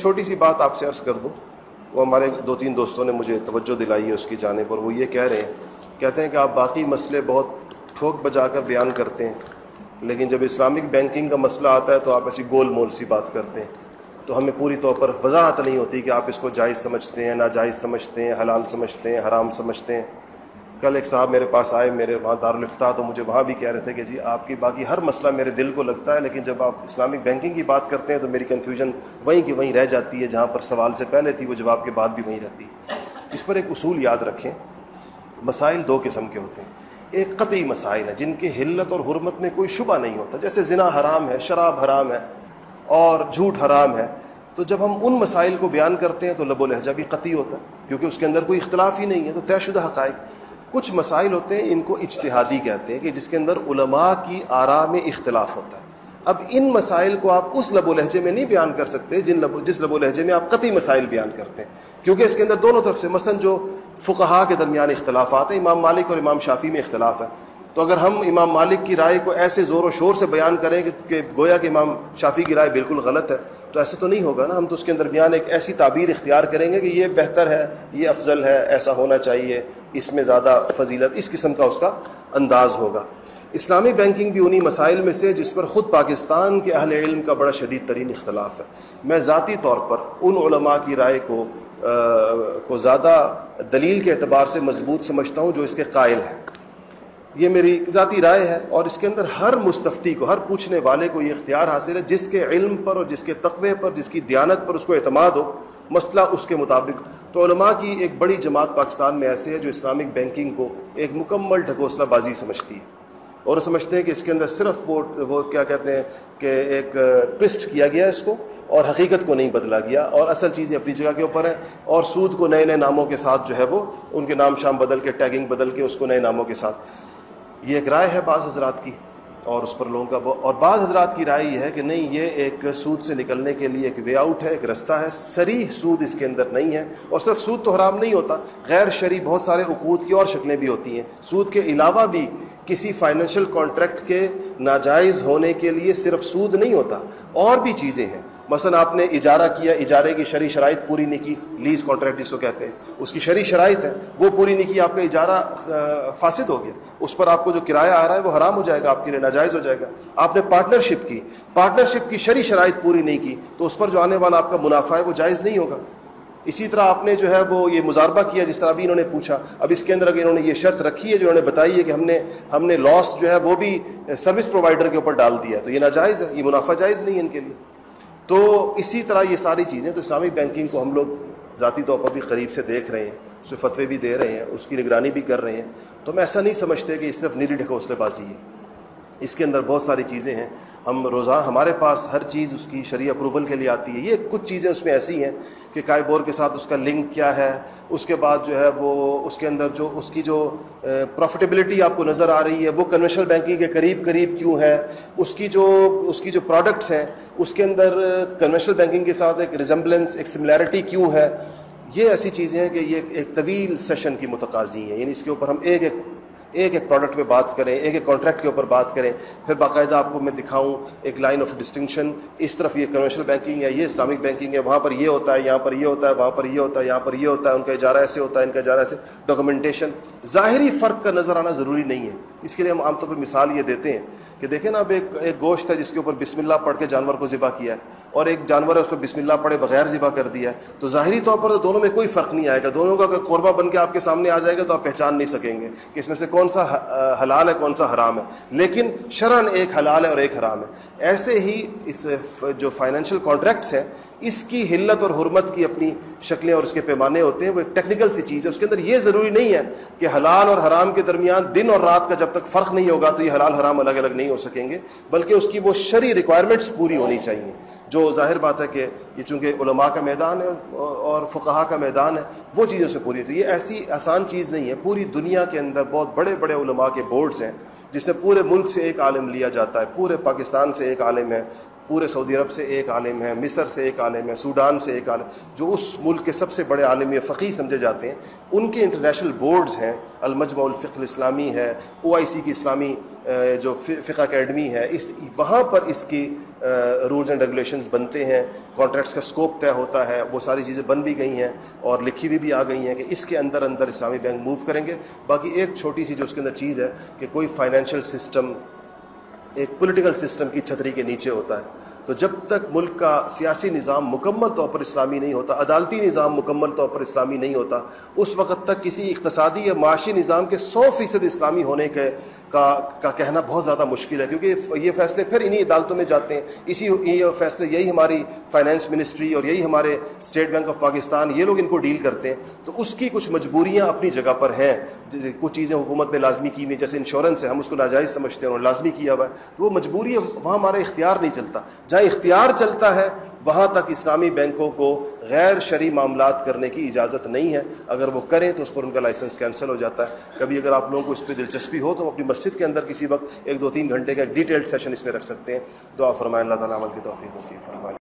چھوٹی سی بات آپ سے عرض کر دوں, وہ ہمارے 2-3 دوستوں نے مجھے توجہ دلائی ہے اس کی جانب پر. وہ یہ کہہ رہے ہیں, کہتے ہیں کہ آپ باقی مسئلے بہت ٹھوک بجا کر بیان کرتے ہیں, لیکن جب اسلامک بینکنگ کا مسئلہ آتا ہے تو آپ ایسی گول مول سی بات کرتے ہیں, تو ہمیں پوری طور پر وضاحت نہیں ہوتی کہ آپ اس کو جائز سمجھتے ہیں, ناجائز سمجھتے ہیں, حلال سمجھتے ہیں, حرام سمجھتے ہیں. کل ایک صاحب میرے پاس آئے, میرے وہاں دارالفتاح, تو مجھے وہاں بھی کہہ رہے تھے کہ جی آپ کی باقی ہر مسئلہ میرے دل کو لگتا ہے, لیکن جب آپ اسلامک بینکنگ کی بات کرتے ہیں تو میری کنفیوژن وہیں کی وہیں رہ جاتی ہے, جہاں پر سوال سے پہلے تھی وہ جواب کے بعد بھی وہیں رہتی ہے. اس پر ایک اصول یاد رکھیں, مسائل 2 قسم کے ہوتے ہیں. ایک قطعی مسائل ہیں جن کی حلت اور حرمت میں کوئی شبہ نہیں ہوتا, جیسے زنا حرام ہے, شراب حرام ہے اور جھوٹ حرام ہے. تو جب ہم ان مسائل کو بیان کرتے ہیں تو لب و لہجہ بھی قطعی ہوتا ہے, کیونکہ اس کے اندر کوئی اختلاف ہی نہیں ہے, تو طے شدہ حقائق. کچھ مسائل ہوتے ہیں ان کو اجتہادی کہتے ہیں, کہ جس کے اندر علماء کی آراء میں اختلاف ہوتا ہے. اب ان مسائل کو آپ اس لب و لہجے میں نہیں بیان کر سکتے جس لب و لہجے میں آپ قطعی مسائل بیان کرتے ہیں, کیونکہ اس کے اندر دونوں طرف سے, مثلا جو فقہاء کے درمیان اختلافات ہیں, امام مالک اور امام شافعی میں اختلاف ہے, تو اگر ہم امام مالک کی رائے کو ایسے زور و شور سے بیان کریں کہ گویا کہ امام شافعی کی رائے بالکل غلط ہے, تو ایسے تو نہیں ہوگا نا. ہم تو اس کے درمیان ایک ایسی تعبیر اختیار کریں گے کہ یہ بہتر ہے, یہ افضل ہے, ایسا ہونا چاہیے, اس میں زیادہ فضیلت, اس قسم کا اس کا انداز ہوگا. اسلامی بینکنگ بھی انہی مسائل میں سے جس پر خود پاکستان کے اہل علم کا بڑا شدید ترین اختلاف ہے. میں ذاتی طور پر ان علماء کی رائے کو زیادہ دلیل کے اعتبار سے مضبوط سمجھتا ہوں جو اس کے قائل ہیں. یہ میری ذاتی رائے ہے, اور اس کے اندر ہر مستفتی کو, ہر پوچھنے والے کو یہ اختیار حاصل ہے, جس کے علم پر اور جس کے تقوی پر, جس کی دیانت پر اس کو اعتماد ہو, مسئلہ اس کے مطابق. تو علماء کی ایک بڑی جماعت پاکستان میں ایسے ہے جو اسلامک بینکنگ کو ایک مکمل ڈھکوسلہ بازی سمجھتی ہے, اور سمجھتے ہیں کہ اس کے اندر صرف وہ کیا کہتے ہیں کہ ایک ٹوسٹ کیا گیا اس کو, اور حقیقت کو نہیں بدلا گیا, اور اصل چیزیں اپنی جگہ کے اوپر ہیں, اور سود کو نئے نئے ناموں کے ساتھ جو ہے وہ ان کے نام شام بدل کے, ٹیگنگ بدل کے اس کو نئے ناموں کے ساتھ. یہ ایک رائے ہے بعض حضرات کی, اور اس پر لوگوں کا, اور بعض حضرات کی رائے یہ ہے کہ نہیں, یہ ایک سود سے نکلنے کے لیے ایک وے آؤٹ ہے, ایک رستہ ہے. صریح سود اس کے اندر نہیں ہے, اور صرف سود تو حرام نہیں ہوتا, غیر شرعی بہت سارے عقود کی اور شکلیں بھی ہوتی ہیں. سود کے علاوہ بھی کسی فائنینشیل کانٹریکٹ کے ناجائز ہونے کے لیے صرف سود نہیں ہوتا, اور بھی چیزیں ہیں. مثلا آپ نے اجارہ کیا, اجارے کی شرعی شرائط پوری نہیں کی, لیز کانٹریکٹ جس کو کہتے ہیں, اس کی شرعی شرائط ہے, وہ پوری نہیں کی, آپ کا اجارہ فاسد ہو گیا, اس پر آپ کو جو کرایہ آ رہا ہے وہ حرام ہو جائے گا, آپ کے لیے ناجائز ہو جائے گا. آپ نے پارٹنرشپ کی شرعی شرائط پوری نہیں کی, تو اس پر جو آنے والا آپ کا منافع ہے وہ جائز نہیں ہوگا. اسی طرح آپ نے جو ہے وہ یہ مضاربہ کیا, جس طرح بھی انہوں نے پوچھا, اب اس کے اندر اگر انہوں نے یہ شرط رکھی ہے جو انہوں نے بتائی ہے کہ ہم نے لاس جو ہے وہ بھی سروس پرووائڈر کے اوپر ڈال دیا, تو یہ ناجائز ہے, یہ منافع جائز نہیں ہے ان کے لیے. تو اسی طرح یہ ساری چیزیں, تو اسلامک بینکنگ کو ہم لوگ ذاتی طور پر بھی قریب سے دیکھ رہے ہیں, اس سے فتوے بھی دے رہے ہیں, اس کی نگرانی بھی کر رہے ہیں. تو ہم ایسا نہیں سمجھتے کہ یہ صرف نیری ڈھکوسلے بازی ہے, اس کے اندر بہت ساری چیزیں ہیں. ہم روزانہ, ہمارے پاس ہر چیز اس کی شرعی اپروول کے لیے آتی ہے. یہ کچھ چیزیں اس میں ایسی ہیں کہ کائبور کے ساتھ اس کا لنک کیا ہے, اس کے بعد جو ہے وہ اس کے اندر جو اس کی جو پروفٹیبلٹی آپ کو نظر آ رہی ہے وہ کنونشنل بینکنگ کے قریب کیوں ہے, اس کی جو پروڈکٹس ہیں اس کے اندر کنونشنل بینکنگ کے ساتھ ایک ریزمبلنس, ایک سملیرٹی کیوں ہے. یہ ایسی چیزیں ہیں کہ یہ ایک طویل سیشن کی متقاضی ہیں. یعنی اس کے اوپر ہم ایک پروڈکٹ پہ بات کریں, ایک کانٹریکٹ کے اوپر بات کریں, پھر باقاعدہ آپ کو میں دکھاؤں ایک لائن آف ڈسٹنکشن, اس طرف یہ کنونشنل بینکنگ ہے, یہ اسلامک بینکنگ ہے, وہاں پر یہ ہوتا ہے, یہاں پر یہ ہوتا ہے, وہاں پر یہ ہوتا ہے, یہاں پر یہ ہوتا ہے, ان کا اجارہ ایسے ہوتا ہے, ان کا اجارہ ایسے. ڈاکومنٹیشن, ظاہری فرق کا نظر آنا ضروری نہیں ہے. اس کے لیے ہم عام طور پر مثال یہ دیتے ہیں کہ دیکھیں نا, اب ایک گوشت ہے جس کے اوپر بسم اللہ پڑھ کے جانور کو ذبح کیا ہے, اور ایک جانور ہے اس پر بسم اللہ پڑھے بغیر ذبح کر دیا ہے, تو ظاہری طور پر تو دونوں میں کوئی فرق نہیں آئے گا. دونوں کا اگر قربہ بن کے آپ کے سامنے آ جائے گا تو آپ پہچان نہیں سکیں گے کہ اس میں سے کون سا حلال ہے کون سا حرام ہے, لیکن شرعاً ایک حلال ہے اور ایک حرام ہے. ایسے ہی اس جو فائنینشیل کانٹریکٹس ہیں اس کی حلت اور حرمت کی اپنی شکلیں اور اس کے پیمانے ہوتے ہیں. وہ ایک ٹیکنیکل سی چیز ہے, اس کے اندر یہ ضروری نہیں ہے کہ حلال اور حرام کے درمیان دن اور رات کا جب تک فرق نہیں ہوگا تو یہ حلال حرام الگ الگ نہیں ہو سکیں گے, بلکہ اس کی وہ شرعی ریکوائرمنٹس پوری ہونی چاہیے. جو ظاہر بات ہے کہ یہ چونکہ علماء کا میدان ہے اور فقہاء کا میدان ہے, وہ چیزوں سے پوری ہوتی ہے. یہ ایسی آسان چیز نہیں ہے. پوری دنیا کے اندر بہت بڑے بڑے علماء کے بورڈز ہیں جس سے پورے ملک سے ایک عالم لیا جاتا ہے, پورے پاکستان سے ایک عالم ہے, پورے سعودی عرب سے ایک عالم ہے، مصر سے ایک عالم ہے، سوڈان سے ایک عالم، جو اس ملک کے سب سے بڑے عالم یا فقیہ سمجھے جاتے ہیں، ان کے انٹرنیشنل بورڈز ہیں، المجمع الفقہ الاسلامی ہے، OIC کی اسلامی جو فقہ اکیڈمی ہے، وہاں پر اس کی رولز اینڈ ریگولیشنز بنتے ہیں، کانٹریکٹس کا سکوپ طے ہوتا ہے، وہ ساری چیزیں بن بھی گئی ہیں اور لکھی بھی آ گئی ہیں کہ اس کے اندر اسلامی بینک موو کریں گے۔ باقی ایک چھوٹی سی جو اس کے اندر چیز ہے کہ کوئی فائنینشیل سسٹم ایک پولیٹیکل سسٹم کی چھتری کے نیچے ہوتا ہے، تو جب تک ملک کا سیاسی نظام مکمل طور پر اسلامی نہیں ہوتا، عدالتی نظام مکمل طور پر اسلامی نہیں ہوتا، اس وقت تک کسی اقتصادی یا معاشی نظام کے 100% اسلامی ہونے کا کہنا بہت زیادہ مشکل ہے، کیونکہ یہ فیصلے پھر انہی عدالتوں میں جاتے ہیں، یہ فیصلے یہی ہماری فائنانس منسٹری اور یہی ہمارے اسٹیٹ بینک آف پاکستان، یہ لوگ ان کو ڈیل کرتے ہیں۔ تو اس کی کچھ مجبوریاں اپنی جگہ پر ہیں، کچھ چیزیں حکومت نے لازمی کی ہوئی، جیسے انشورنس ہے، ہم اس کو ناجائز سمجھتے ہیں اور لازمی کیا ہوا ہے، تو وہ مجبوری ہے، وہاں ہمارا اختیار نہیں چلتا۔ جہاں اختیار چلتا ہے وہاں تک اسلامی بینکوں کو غیر شرعی معاملات کرنے کی اجازت نہیں ہے، اگر وہ کریں تو اس پر ان کا لائسنس کینسل ہو جاتا ہے۔ کبھی اگر آپ لوگوں کو اس پہ دلچسپی ہو تو اپنی مسجد کے اندر کسی وقت 1-2-3 گھنٹے کا ڈیٹیلڈ سیشن اس میں رکھ سکتے ہیں۔ دعا فرمائیں اللہ تعالیٰ عمل کی توفیق نصیب فرمائے۔